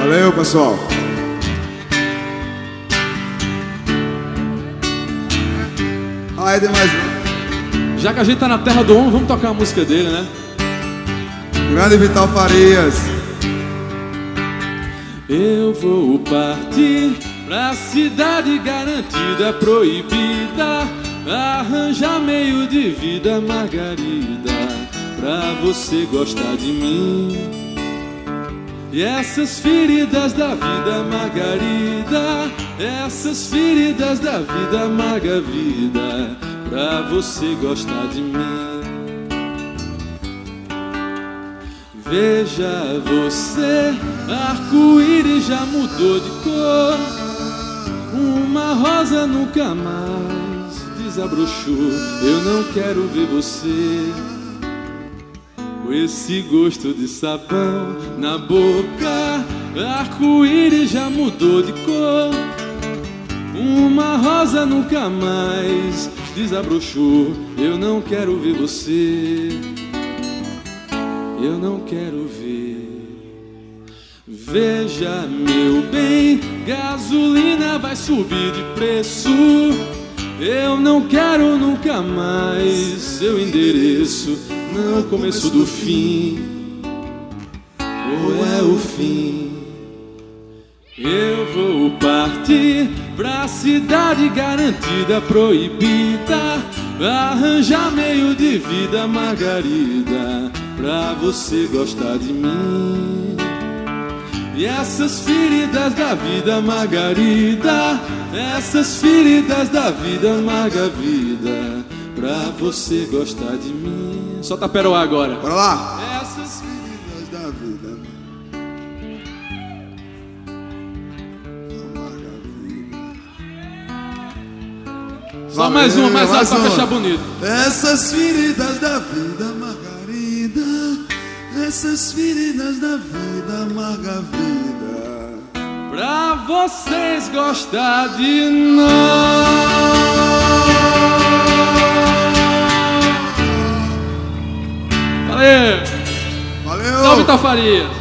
Valeu, pessoal. Aí tem mais um. Já que a gente tá na terra do homem, vamos tocar a música dele, né? Grande Vital Farias. Eu vou partir pra cidade garantida, proibida, arranjar meio de vida, Margarida, pra você gostar de mim. E essas feridas da vida, Margarida, essas feridas da vida, Margarida, pra você gostar de mim. Veja você, arco-íris já mudou de cor, uma rosa nunca mais desabrochou. Eu não quero ver você com esse gosto de sabão na boca. Arco-íris já mudou de cor, uma rosa nunca mais desabrochou. Eu não quero ver você, eu não quero ver. Veja, meu bem, gasolina vai subir de preço. Eu não quero nunca mais seu endereço, não o começo do fim, ou é o fim. Eu vou partir pra cidade garantida, proibida, arranjar meio de vida, Margarida, pra você gostar de mim. E essas feridas da vida, Margarida, essas feridas da vida, Margarida, pra você gostar de mim. Só taperoá agora. Bora lá. Essas Feridas da vida, Só mais uma, mais alto pra fechar bonito. Essas feridas da vida, Margarida, essas feridas da vida, Margarida, Pra vocês gostar de nós. Valeu! valeu! Salve, Vital Farias!